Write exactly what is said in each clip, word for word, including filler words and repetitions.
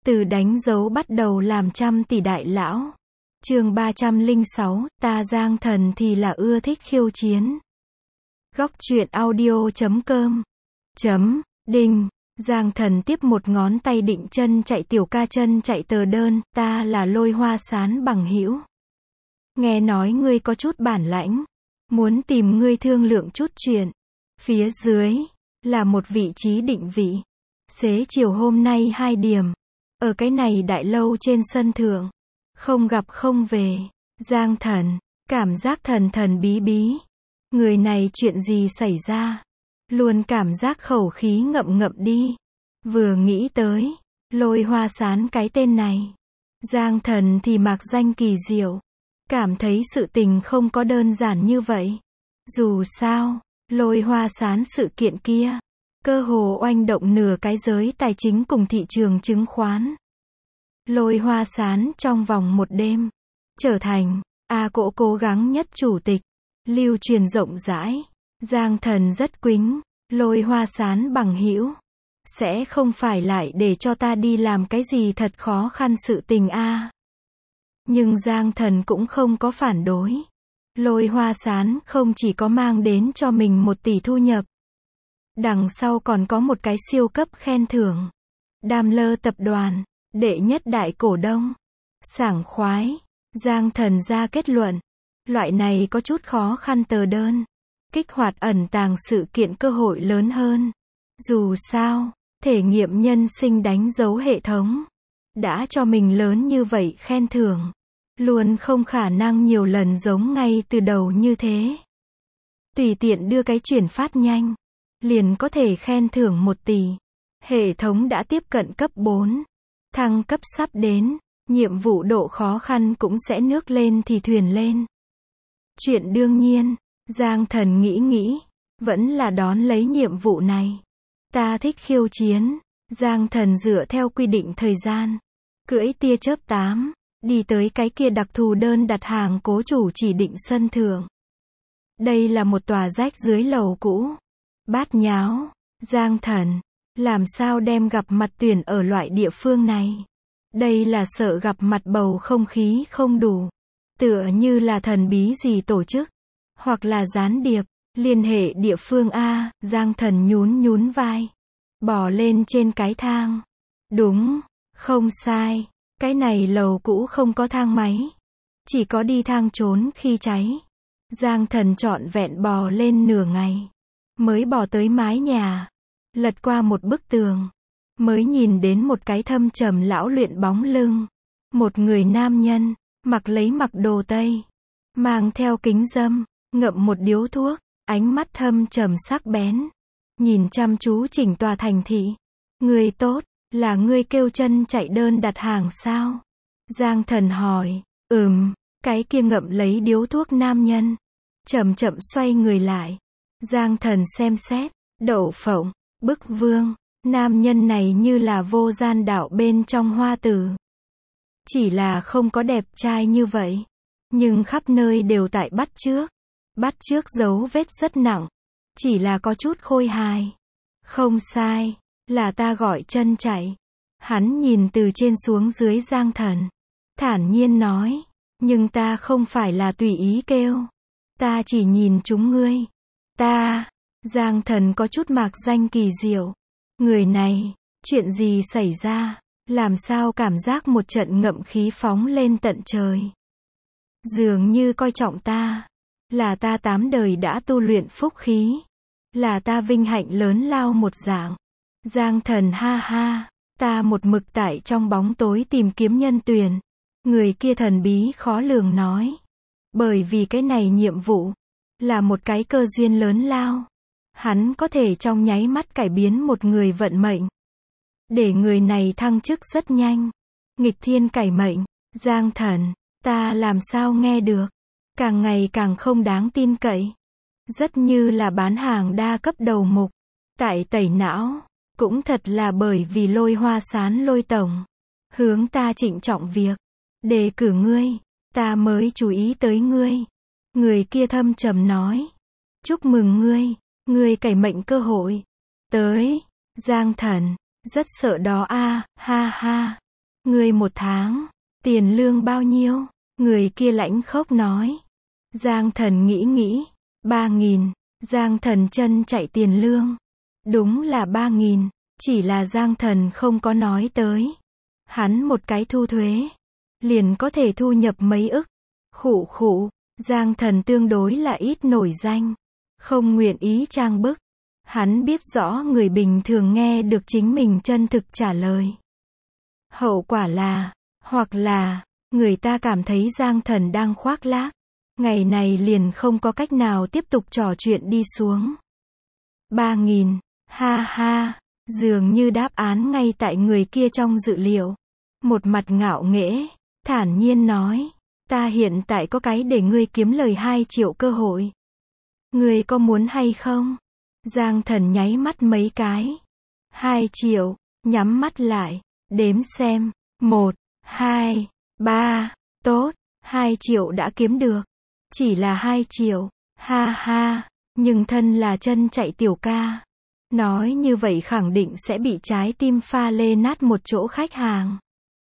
Từ đánh dấu bắt đầu làm trăm tỷ đại lão. Chương ba trăm lẻ sáu, ta Giang Thần thì là ưa thích khiêu chiến. Góc truyện audio chấm com chấm đinh. Giang Thần tiếp một ngón tay định chân chạy tiểu ca chân chạy tờ đơn, ta là Lôi Hoa Sán bằng hữu. Nghe nói ngươi có chút bản lãnh, muốn tìm ngươi thương lượng chút chuyện. Phía dưới là một vị trí định vị. Xế chiều hôm nay hai điểm, ở cái này đại lâu trên sân thượng, không gặp không về. Giang Thần cảm giác thần thần bí bí. Người này chuyện gì xảy ra? Luôn cảm giác khẩu khí ngậm ngậm đi. Vừa nghĩ tới Lôi Hoa Sán cái tên này, Giang Thần thì mạc danh kỳ diệu, cảm thấy sự tình không có đơn giản như vậy. Dù sao, Lôi Hoa Sán sự kiện kia, cơ hồ oanh động nửa cái giới tài chính cùng thị trường chứng khoán. Lôi Hoa Sán trong vòng một đêm, trở thành A Cỗ cố gắng nhất chủ tịch, lưu truyền rộng rãi. Giang Thần rất quính Lôi Hoa Sán bằng hữu, sẽ không phải lại để cho ta đi làm cái gì thật khó khăn sự tình a. Nhưng Giang Thần cũng không có phản đối. Lôi Hoa Sán không chỉ có mang đến cho mình một tỷ thu nhập, đằng sau còn có một cái siêu cấp khen thưởng. Daimler tập đoàn, đệ nhất đại cổ đông. Sảng khoái. Giang Thần ra kết luận, loại này có chút khó khăn tờ đơn, kích hoạt ẩn tàng sự kiện cơ hội lớn hơn. Dù sao, thể nghiệm nhân sinh đánh dấu hệ thống đã cho mình lớn như vậy khen thưởng, luôn không khả năng nhiều lần giống ngay từ đầu như thế. Tùy tiện đưa cái chuyển phát nhanh, liền có thể khen thưởng một tỷ. Hệ thống đã tiếp cận cấp bốn, thăng cấp sắp đến, nhiệm vụ độ khó khăn cũng sẽ nước lên thì thuyền lên. Chuyện đương nhiên, Giang Thần nghĩ nghĩ, vẫn là đón lấy nhiệm vụ này. Ta thích khiêu chiến. Giang Thần dựa theo quy định thời gian, cưỡi tia chớp tám, đi tới cái kia đặc thù đơn đặt hàng cố chủ chỉ định sân thượng. Đây là một tòa rách dưới lầu cũ, bát nháo. Giang Thần, làm sao đem gặp mặt tuyển ở loại địa phương này? Đây là sợ gặp mặt bầu không khí không đủ, tựa như là thần bí gì tổ chức, hoặc là gián điệp, liên hệ địa phương a. Giang Thần nhún nhún vai, bò lên trên cái thang. Đúng, không sai, cái này lầu cũ không có thang máy, chỉ có đi thang trốn khi cháy. Giang Thần trọn vẹn bò lên nửa ngày, mới bò tới mái nhà, lật qua một bức tường, mới nhìn đến một cái thâm trầm lão luyện bóng lưng. Một người nam nhân, mặc lấy mặc đồ Tây, mang theo kính râm, ngậm một điếu thuốc, ánh mắt thâm trầm sắc bén, nhìn chăm chú chỉnh tòa thành thị. Người tốt, là ngươi kêu chân chạy đơn đặt hàng sao? Giang Thần hỏi. Ừm, cái kia ngậm lấy điếu thuốc nam nhân chậm chậm xoay người lại. Giang Thần xem xét, đậu phộng, bức vương, nam nhân này như là vô gian đạo bên trong hoa tử. Chỉ là không có đẹp trai như vậy, nhưng khắp nơi đều tại bắt chước. Bắt chước dấu vết rất nặng, chỉ là có chút khôi hài. Không sai, là ta gọi chân chạy. Hắn nhìn từ trên xuống dưới Giang Thần, thản nhiên nói, nhưng ta không phải là tùy ý kêu, ta chỉ nhìn chúng ngươi. Ta, Giang Thần có chút mạc danh kỳ diệu. Người này, chuyện gì xảy ra, làm sao cảm giác một trận ngậm khí phóng lên tận trời. Dường như coi trọng ta, là ta tám đời đã tu luyện phúc khí, là ta vinh hạnh lớn lao một dạng. Giang Thần ha ha, ta một mực tại trong bóng tối tìm kiếm nhân tuyển. Người kia thần bí khó lường nói, bởi vì cái này nhiệm vụ là một cái cơ duyên lớn lao, hắn có thể trong nháy mắt cải biến một người vận mệnh, để người này thăng chức rất nhanh, nghịch thiên cải mệnh. Giang Thần, ta làm sao nghe được, càng ngày càng không đáng tin cậy, rất như là bán hàng đa cấp đầu mục, tại tẩy não. Cũng thật là bởi vì Lôi Hoa Sán Lôi tổng hướng ta trịnh trọng việc đề cử ngươi, ta mới chú ý tới ngươi. Người kia thâm trầm nói, chúc mừng ngươi, ngươi cải mệnh cơ hội tới. Giang Thần, rất sợ đó a. Ha ha. Ngươi một tháng, tiền lương bao nhiêu? Người kia lãnh khốc nói. Giang Thần nghĩ nghĩ, ba nghìn. Giang Thần chân chạy tiền lương. Đúng là ba nghìn, chỉ là Giang Thần không có nói tới. Hắn một cái thu thuế, liền có thể thu nhập mấy ức. Khụ khụ, Giang Thần tương đối là ít nổi danh, không nguyện ý trang bức. Hắn biết rõ người bình thường nghe được chính mình chân thực trả lời. Hậu quả là, hoặc là, người ta cảm thấy Giang Thần đang khoác lác. Ngày này liền không có cách nào tiếp tục trò chuyện đi xuống. Ba nghìn, ha ha, dường như đáp án ngay tại người kia trong dự liệu. Một mặt ngạo nghễ, thản nhiên nói, ta hiện tại có cái để ngươi kiếm lời hai triệu cơ hội. Ngươi có muốn hay không? Giang Thần nháy mắt mấy cái. Hai triệu, nhắm mắt lại, đếm xem. Một, hai, ba, tốt, hai triệu đã kiếm được. Chỉ là hai triệu, ha ha, nhưng thân là chân chạy tiểu ca. Nói như vậy khẳng định sẽ bị trái tim pha lê nát một chỗ khách hàng.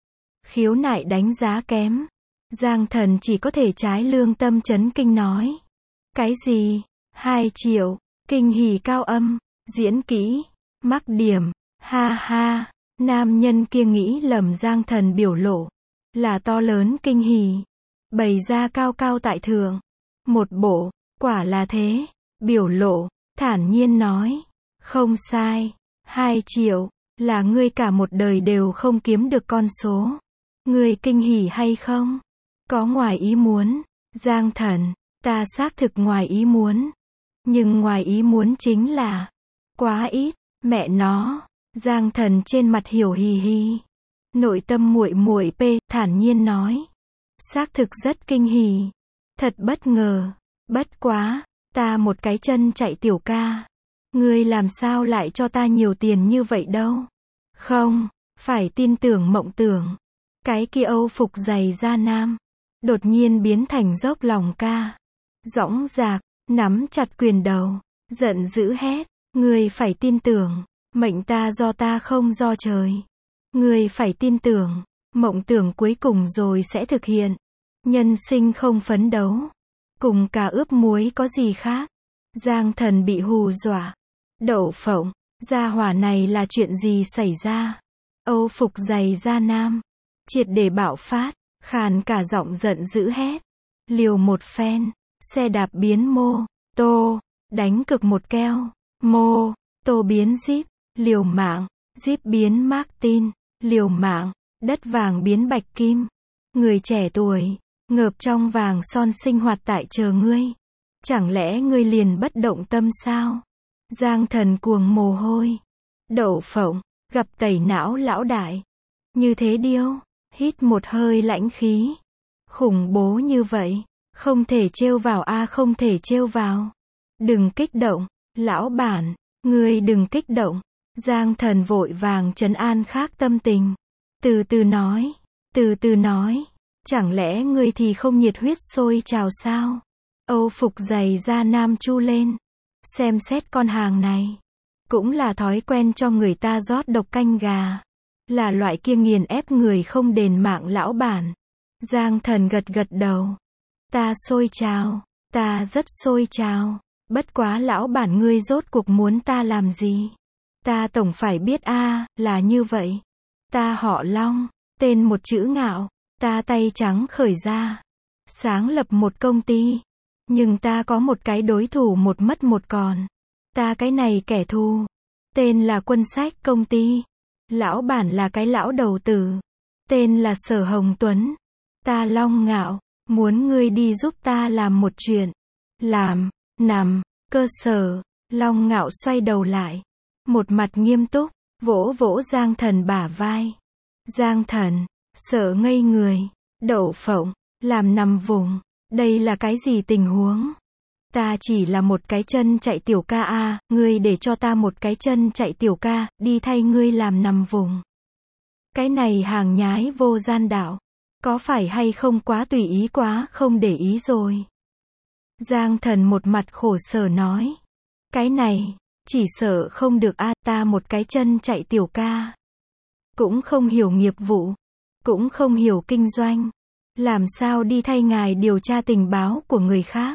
Khiếu nại đánh giá kém. Giang Thần chỉ có thể trái lương tâm chấn kinh nói. Cái gì? Hai triệu, kinh hỉ cao âm, diễn kỹ, mắc điểm, ha ha, nam nhân kia nghĩ lầm Giang Thần biểu lộ. Là to lớn kinh hỉ. Bày ra cao cao tại thượng. Một bộ, quả là thế, biểu lộ, thản nhiên nói. Không sai, hai triệu, là ngươi cả một đời đều không kiếm được con số. Ngươi kinh hỉ hay không? Có ngoài ý muốn, Giang Thần, ta xác thực ngoài ý muốn. Nhưng ngoài ý muốn chính là, quá ít, mẹ nó, Giang Thần trên mặt hiểu hì hì. Nội tâm muội muội p, thản nhiên nói. Xác thực rất kinh hỉ. Thật bất ngờ, bất quá, ta một cái chân chạy tiểu ca. Ngươi làm sao lại cho ta nhiều tiền như vậy đâu? Không, phải tin tưởng mộng tưởng. Cái kia Âu phục dày da nam, đột nhiên biến thành dốc lòng ca. Dõng dạc, nắm chặt quyền đầu, giận dữ hét. Ngươi phải tin tưởng, mệnh ta do ta không do trời. Ngươi phải tin tưởng, mộng tưởng cuối cùng rồi sẽ thực hiện. Nhân sinh không phấn đấu, cùng cả ướp muối có gì khác. Giang Thần bị hù dọa. Đậu phộng, gia hỏa này là chuyện gì xảy ra? Âu phục dày da nam, triệt để bạo phát, khàn cả giọng giận dữ hét. Liều một phen, xe đạp biến mô, tô, đánh cực một keo, mô, tô biến Jeep, liều mạng, Jeep biến Martin, liều mạng, đất vàng biến bạch kim. Người trẻ tuổi, ngợp trong vàng son sinh hoạt tại chờ ngươi. Chẳng lẽ ngươi liền bất động tâm sao? Giang Thần cuồng mồ hôi. Đậu phộng, gặp tẩy não lão đại. Như thế điêu, hít một hơi lãnh khí. Khủng bố như vậy, không thể trêu vào a không thể trêu vào. Đừng kích động, lão bản, ngươi đừng kích động. Giang Thần vội vàng trấn an khác tâm tình. Từ từ nói, từ từ nói, chẳng lẽ ngươi thì không nhiệt huyết sôi trào sao? Âu phục dày da nam chu lên. Xem xét con hàng này, cũng là thói quen cho người ta rót độc canh gà. Là loại kia nghiền ép người không đền mạng lão bản. Giang Thần gật gật đầu. Ta sôi trào, ta rất sôi trào. Bất quá lão bản ngươi rốt cuộc muốn ta làm gì? Ta tổng phải biết a, là như vậy. Ta họ Long, tên một chữ ngạo. Ta tay trắng khởi ra, sáng lập một công ty. Nhưng ta có một cái đối thủ một mất một còn. Ta cái này kẻ thù, tên là Quân Sách công ty. Lão bản là cái lão đầu tử, tên là Sở Hồng Tuấn. Ta Long Ngạo, muốn ngươi đi giúp ta làm một chuyện. Làm, nằm, cơ sở. Long Ngạo xoay đầu lại, một mặt nghiêm túc, vỗ vỗ Giang Thần bả vai. Giang Thần, sợ ngây người. Đậu phộng, làm nằm vùng. Đây là cái gì tình huống? Ta chỉ là một cái chân chạy tiểu ca a, ngươi để cho ta một cái chân chạy tiểu ca, đi thay ngươi làm nằm vùng. Cái này hàng nhái vô gian đạo. Có phải hay không quá tùy ý quá, không để ý rồi. Giang Thần một mặt khổ sở nói. Cái này, chỉ sợ không được a, ta một cái chân chạy tiểu ca. Cũng không hiểu nghiệp vụ. cũng không hiểu kinh doanh. Làm sao đi thay ngài điều tra tình báo của người khác?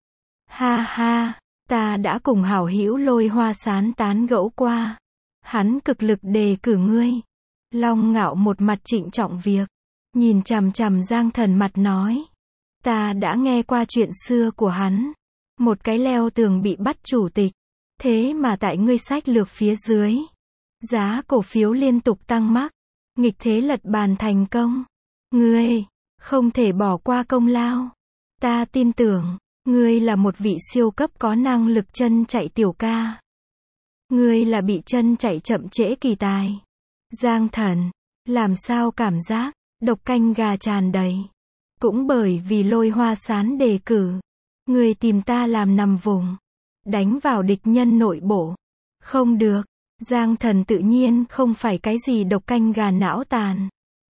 Ha ha, ta đã cùng hảo hữu Lôi Hoa Sán tán gẫu qua. Hắn cực lực đề cử ngươi. Long Ngạo một mặt trịnh trọng việc, nhìn chằm chằm Giang Thần mặt nói. Ta đã nghe qua chuyện xưa của hắn. Một cái leo tường bị bắt chủ tịch. Thế mà tại ngươi sách lược phía dưới. Giá cổ phiếu liên tục tăng mắc. Nghịch thế lật bàn thành công. Ngươi, không thể bỏ qua công lao. Ta tin tưởng, ngươi là một vị siêu cấp có năng lực chân chạy tiểu ca. Ngươi là bị chân chạy chậm trễ kỳ tài. Giang Thần, làm sao cảm giác, độc canh gà tràn đầy. Cũng bởi vì Lôi Hoa Sán đề cử. Ngươi tìm ta làm nằm vùng. Đánh vào địch nhân nội bộ. Không được, Giang Thần tự nhiên không phải cái gì độc canh gà não tàn.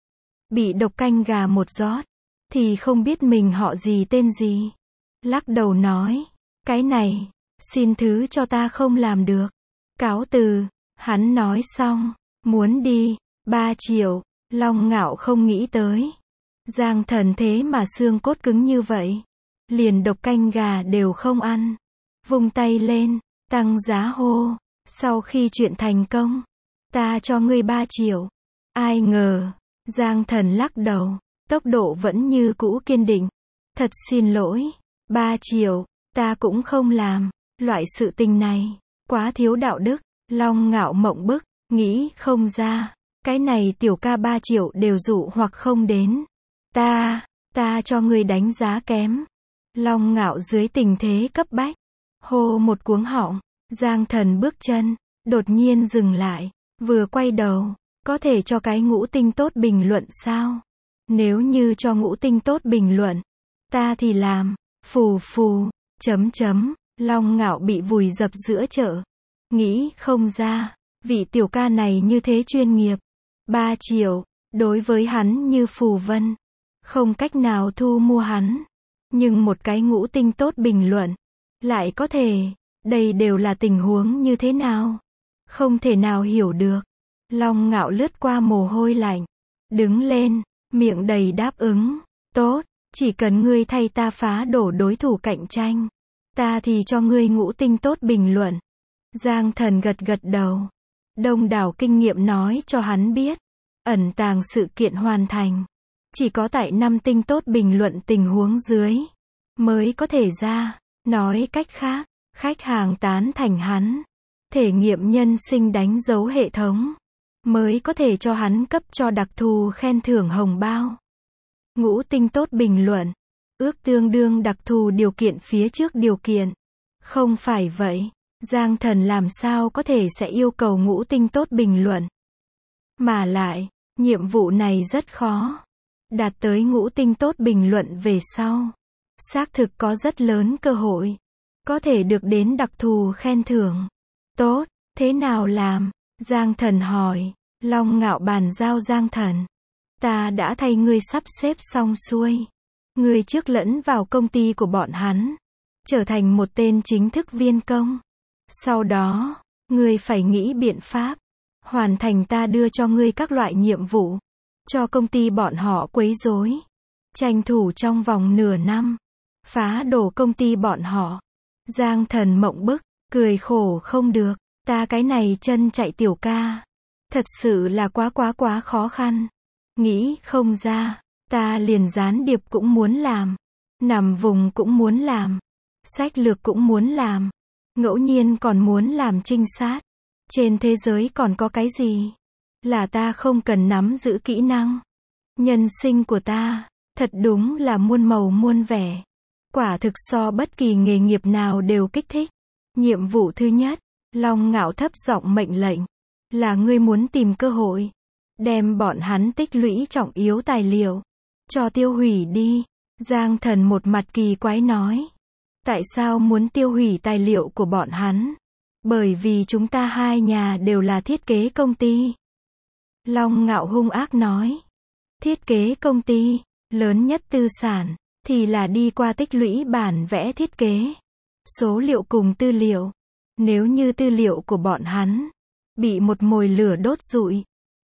Bị độc canh gà một rót, thì không biết mình họ gì tên gì. Lắc đầu nói, cái này, xin thứ cho ta không làm được. Cáo từ, hắn nói xong, muốn đi, ba triệu, Long Ngạo không nghĩ tới. Giang Thần thế mà xương cốt cứng như vậy. Liền độc canh gà đều không ăn. Vung tay lên, tăng giá hô. Sau khi chuyện thành công, ta cho ngươi ba triệu. Ai ngờ, Giang Thần lắc đầu, tốc độ vẫn như cũ kiên định. Thật xin lỗi, ba triệu, ta cũng không làm. Loại sự tình này, quá thiếu đạo đức. Long Ngạo mộng bức, nghĩ không ra. Cái này tiểu ca ba triệu đều dụ hoặc không đến. Ta, ta cho ngươi đánh giá kém. Long Ngạo dưới tình thế cấp bách. Hô một cuống họng. Giang Thần bước chân, đột nhiên dừng lại. Vừa quay đầu, có thể cho cái ngũ tinh tốt bình luận sao? Nếu như cho ngũ tinh tốt bình luận, ta thì làm. Phù phù, chấm chấm. Long Ngạo bị vùi dập giữa chợ. Nghĩ không ra, vị tiểu ca này như thế chuyên nghiệp. Ba triệu, đối với hắn như phù vân. Không cách nào thu mua hắn. Nhưng một cái ngũ tinh tốt bình luận, lại có thể, đây đều là tình huống như thế nào? Không thể nào hiểu được. Long Ngạo lướt qua mồ hôi lạnh. Đứng lên, miệng đầy đáp ứng. Tốt, chỉ cần ngươi thay ta phá đổ đối thủ cạnh tranh. Ta thì cho ngươi ngũ tinh tốt bình luận. Giang Thần gật gật đầu. Đông đảo kinh nghiệm nói cho hắn biết. Ẩn tàng sự kiện hoàn thành. Chỉ có tại năm tinh tốt bình luận tình huống dưới. Mới có thể ra. Nói cách khác, khách hàng tán thành hắn. Thể nghiệm nhân sinh đánh dấu hệ thống. Mới có thể cho hắn cấp cho đặc thù khen thưởng hồng bao. Ngũ tinh tốt bình luận. Ước tương đương đặc thù điều kiện phía trước điều kiện. Không phải vậy, Giang Thần làm sao có thể sẽ yêu cầu ngũ tinh tốt bình luận. Mà lại, nhiệm vụ này rất khó. Đạt tới ngũ tinh tốt bình luận về sau. Xác thực có rất lớn cơ hội. Có thể được đến đặc thù khen thưởng. Tốt, thế nào làm? Giang Thần hỏi. Long Ngạo bàn giao Giang Thần. Ta đã thay ngươi sắp xếp xong xuôi. Ngươi trước lẫn vào công ty của bọn hắn. Trở thành một tên chính thức viên công. Sau đó, ngươi phải nghĩ biện pháp. Hoàn thành ta đưa cho ngươi các loại nhiệm vụ. Cho công ty bọn họ quấy rối. Tranh thủ trong vòng nửa năm. Phá đổ công ty bọn họ. Giang Thần mộng bức, cười khổ không được. Ta cái này chân chạy tiểu ca. Thật sự là quá quá quá khó khăn. Nghĩ không ra. Ta liền gián điệp cũng muốn làm. Nằm vùng cũng muốn làm. Sách lược cũng muốn làm. Ngẫu nhiên còn muốn làm trinh sát. Trên thế giới còn có cái gì? Là ta không cần nắm giữ kỹ năng. Nhân sinh của ta, thật đúng là muôn màu muôn vẻ. Quả thực so bất kỳ nghề nghiệp nào đều kích thích. Nhiệm vụ thứ nhất, Long Ngạo thấp giọng mệnh lệnh. Là ngươi muốn tìm cơ hội. Đem bọn hắn tích lũy trọng yếu tài liệu. Cho tiêu hủy đi. Giang Thần một mặt kỳ quái nói. Tại sao muốn tiêu hủy tài liệu của bọn hắn? Bởi vì chúng ta hai nhà đều là thiết kế công ty. Long Ngạo hung ác nói. Thiết kế công ty, lớn nhất tư sản, thì là đi qua tích lũy bản vẽ thiết kế. Số liệu cùng tư liệu. Nếu như tư liệu của bọn hắn bị một mồi lửa đốt rụi,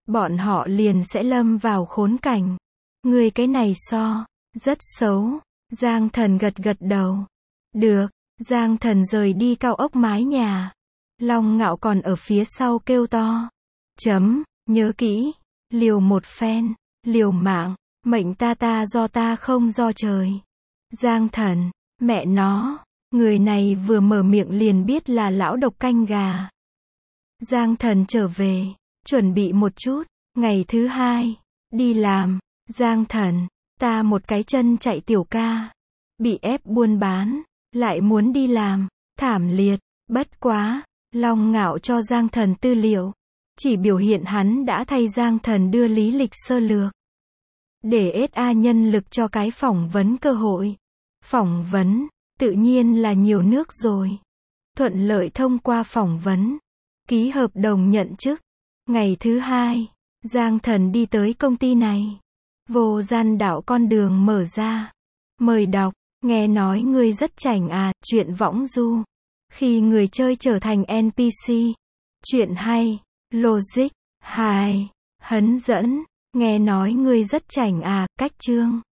bọn họ liền sẽ lâm vào khốn cảnh. Người cái này so, rất xấu. Giang Thần gật gật đầu. Được, Giang Thần rời đi cao ốc mái nhà. Long Ngạo còn ở phía sau kêu to. Chấm, nhớ kỹ, liều một phen, liều mạng, mệnh ta ta do ta không do trời. Giang Thần, mẹ nó, người này vừa mở miệng liền biết là lão độc canh gà. Giang Thần trở về, chuẩn bị một chút, ngày thứ hai, đi làm. Giang Thần, ta một cái chân chạy tiểu ca, bị ép buôn bán, lại muốn đi làm, thảm liệt, bất quá, Long Ngạo cho Giang Thần tư liệu, chỉ biểu hiện hắn đã thay Giang Thần đưa lý lịch sơ lược, để ét a nhân lực cho cái phỏng vấn cơ hội. Phỏng vấn, tự nhiên là nhiều nước rồi. Thuận lợi thông qua phỏng vấn, ký hợp đồng nhận chức. Ngày thứ hai, Giang Thần đi tới công ty này. Vô gian đạo con đường mở ra. Mời đọc, nghe nói ngươi rất chảnh à, chuyện võng du. Khi người chơi trở thành en pê xê. Chuyện hay, logic, hài, hấn dẫn. Nghe nói ngươi rất chảnh à, cách chương.